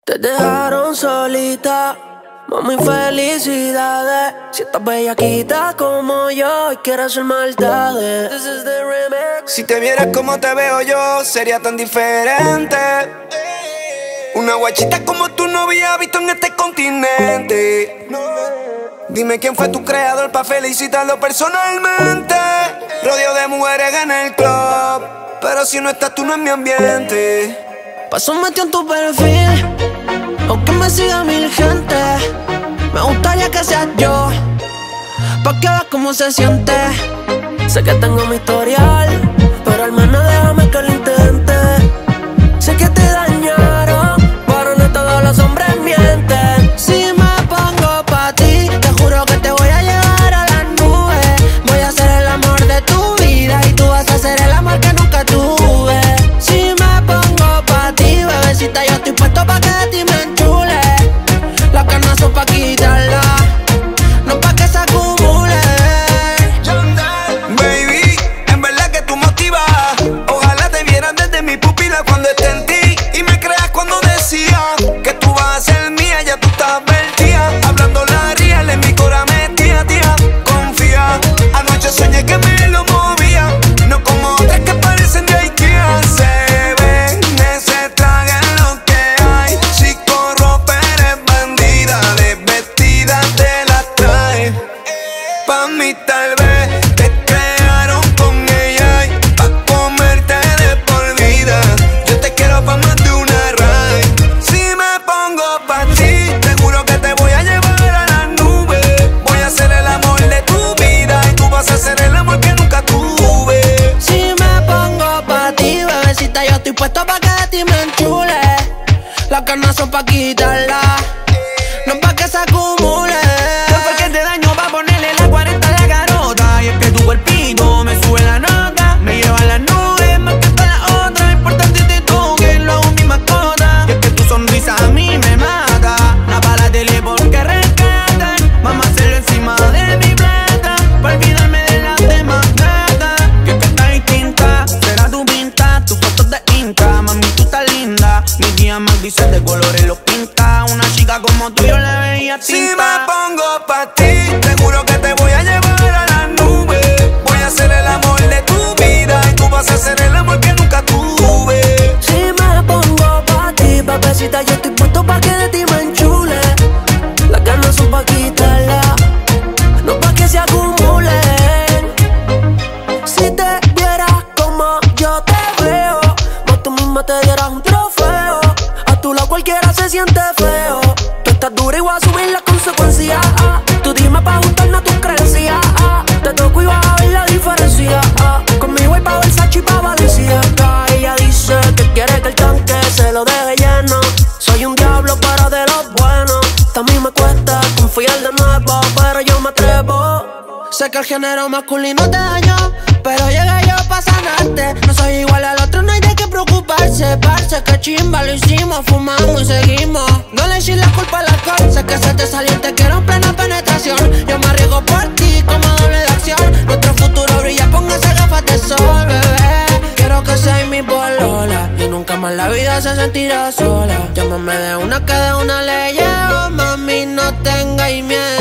Te dejaron solita, mami, felicidades. Si estás bellaquita como yo y quieres hacer maldades. This is the remix. Si te vieras como te veo yo, sería tan diferente. Una guachita como tú no había visto en este continente. Dime quién fue tu creador pa' felicitarlo personalmente. Rodeo de mujeres en el club, pero si no estás tú no es mi ambiente. Paso metido en tu perfil, aunque me siga mil gente. Me gustaría que seas yo, pa' que veas cómo se siente. Sé que tengo mi historial, pero al menos déjame que lo intente. Sé que te dañaron, pero no todos los hombres mienten. Si me pongo pa' ti, te juro que te voy a llevar a las nubes. Voy a ser el amor de tu vida y tú vas a ser el amor que nunca tuve. Si me pongo pa' ti, bebecita, yo estoy puesto pa' que de ti me enchule. Las canas son pa' quitarla, no pa' que se acumule. Baby, en verdad que tú motivas. Ojalá te vieran desde mi pupila cuando esté en ti. Y me creas cuando decía que tú vas a ser mía, ya tú estás advertida. Hablando la real, en mi cora metía, tía. Confía, anoche soñé que me lo movía. No como otras que parecen de Ikea. Se ven, se tragan lo que hay. Si corrompe eres bandida, desvestida te la trae. Pa' mí tal vez te crearon con ella y pa' comerte de por vida. Yo te quiero pa' más de una ride. Si me pongo pa' ti, te juro que te voy a llevar a las nubes. Voy a ser el amor de tu vida y tú vas a ser el amor que nunca tuve. Si me pongo pa' ti, bebecita, yo estoy puesto pa' que de ti me enchule. Las ganas son pa' quitarla, no pa' que se acumule. No fue que te daño pa' ponerle la 40 de garota. Y es que tu cuerpito me sube la nota, me lleva a las nubes más que todas las otras. Importante tú que lo hago mi mascota. Y es que tu sonrisa a mí me mata. No para la tele porque rescatan. Vamos a hacerlo encima de mi plata, pa' olvidarme de las demás gatas. Que es que está distinta, será tu pinta, tus fotos de Insta. Mami, tú estás linda, mi día más dice de colores los pinta. Una chica como tú yo le veía tinta. Si me pongo pa' ti, te juro que te voy a llevar a las nubes. Voy a ser el amor de tu vida y tú vas a ser el amor que nunca tuve. Si me pongo pa' ti, bebecita, yo estoy puesto pa' que de ti me enchule. Las ganas son pa' quitarla, no pa' que se acumulen. Si te vieras como yo te veo, más tú misma te dieras un trofeo. A tu lado cualquiera se siente feo. Tú estás dura y voy a asumir las consecuencias. Tú dime pa' juntarnos tus creencias. Te toco y vas a ver la diferencia. Conmigo hay pa' Versace y pa' Valencia. Ella dice que quiere que el tanque se lo deje lleno. Soy un diablo pero de los buenos. También me cuesta confiar de nuevo, pero yo me atrevo. Sé que el género masculino te dañó, pero llegué yo pa' sanarte. No soy igual al otro, no hay de qué preocuparse. Parce, que chimba, lo hicimos, fumamos y seguimos. No le eches la culpa al alcohol, sé que se te salió y te quiero en plena penetración. Yo me arriesgo por ti como doble de acción. Nuestro futuro brilla, póngase gafas de sol, bebé. Quiero que seas mi polola y nunca más la vida se sentirá sola. Llámame de una que de una le llevo, mami, no tengáis miedo.